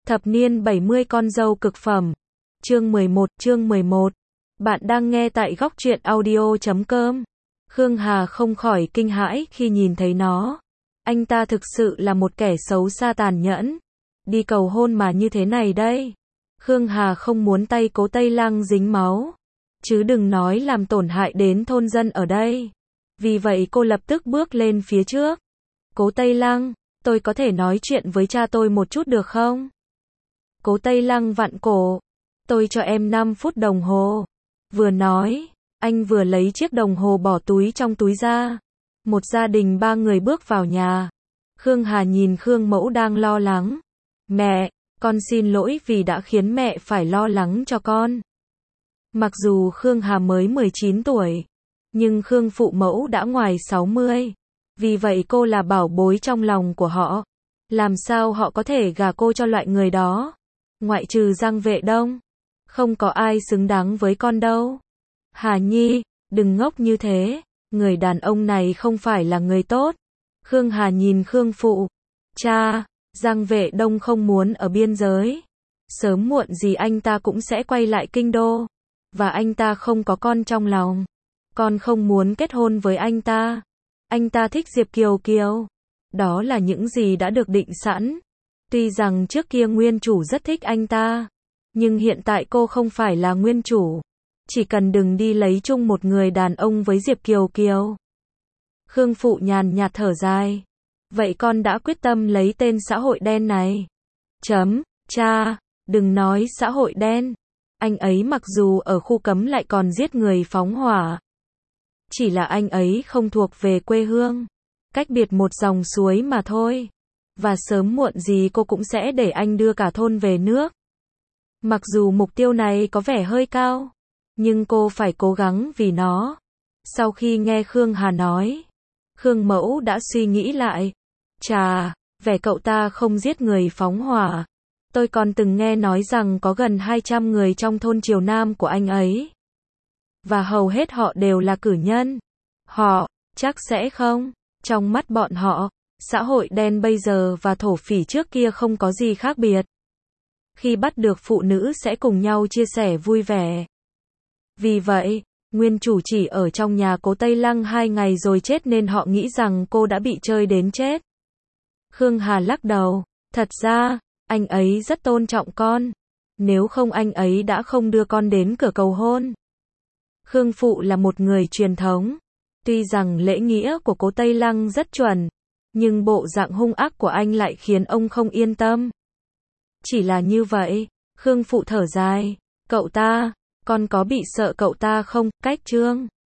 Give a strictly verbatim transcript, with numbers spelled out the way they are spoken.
Thập niên bảy mươi con dâu cực phẩm. Chương mười một, chương mười một. Bạn đang nghe tại góc truyện audio chấm com. Khương Hà không khỏi kinh hãi khi nhìn thấy nó. Anh ta thực sự là một kẻ xấu xa tàn nhẫn. Đi cầu hôn mà như thế này đây. Khương Hà không muốn tay Cố Tây Lăng dính máu. Chứ đừng nói làm tổn hại đến thôn dân ở đây. Vì vậy cô lập tức bước lên phía trước. Cố Tây Lăng, tôi có thể nói chuyện với cha tôi một chút được không? Cố Tây Lăng vặn cổ. Tôi cho em năm phút đồng hồ. Vừa nói, anh vừa lấy chiếc đồng hồ bỏ túi trong túi ra. Một gia đình ba người bước vào nhà. Khương Hà nhìn Khương Mẫu đang lo lắng. Mẹ, con xin lỗi vì đã khiến mẹ phải lo lắng cho con. Mặc dù Khương Hà mới mười chín tuổi, nhưng Khương phụ mẫu đã ngoài sáu mươi. Vì vậy cô là bảo bối trong lòng của họ. Làm sao họ có thể gả cô cho loại người đó? Ngoại trừ Giang Vệ Đông, không có ai xứng đáng với con đâu. Hà Nhi, đừng ngốc như thế. Người đàn ông này không phải là người tốt. Khương Hà nhìn Khương phụ. Cha, Giang Vệ Đông không muốn ở biên giới. Sớm muộn gì anh ta cũng sẽ quay lại kinh đô. Và anh ta không có con trong lòng. Con không muốn kết hôn với anh ta. Anh ta thích Diệp Kiều Kiều. Đó là những gì đã được định sẵn. Tuy rằng trước kia nguyên chủ rất thích anh ta. Nhưng hiện tại cô không phải là nguyên chủ. Chỉ cần đừng đi lấy chung một người đàn ông với Diệp Kiều Kiều. Khương phụ nhàn nhạt thở dài. Vậy con đã quyết tâm lấy tên xã hội đen này. Chấm, cha, đừng nói xã hội đen. Anh ấy mặc dù ở khu cấm lại còn giết người phóng hỏa. Chỉ là anh ấy không thuộc về quê hương. Cách biệt một dòng suối mà thôi. Và sớm muộn gì cô cũng sẽ để anh đưa cả thôn về nước. Mặc dù mục tiêu này có vẻ hơi cao, nhưng cô phải cố gắng vì nó. Sau khi nghe Khương Hà nói, Khương Mẫu đã suy nghĩ lại. Chà, vẻ cậu ta không giết người phóng hỏa. Tôi còn từng nghe nói rằng có gần hai trăm người trong thôn Triều Nam của anh ấy. Và hầu hết họ đều là cử nhân. Họ, chắc sẽ không. Trong mắt bọn họ, xã hội đen bây giờ và thổ phỉ trước kia không có gì khác biệt. Khi bắt được phụ nữ sẽ cùng nhau chia sẻ vui vẻ. Vì vậy, nguyên chủ chỉ ở trong nhà Cố Tây Lăng hai ngày rồi chết nên họ nghĩ rằng cô đã bị chơi đến chết. Khương Hà lắc đầu. Thật ra, anh ấy rất tôn trọng con. Nếu không anh ấy đã không đưa con đến cửa cầu hôn. Khương phụ là một người truyền thống. Tuy rằng lễ nghĩa của Cố Tây Lăng rất chuẩn, nhưng bộ dạng hung ác của anh lại khiến ông không yên tâm. Chỉ là như vậy, Khương phụ thở dài. Cậu ta, con có bị sợ cậu ta không? Cách Trương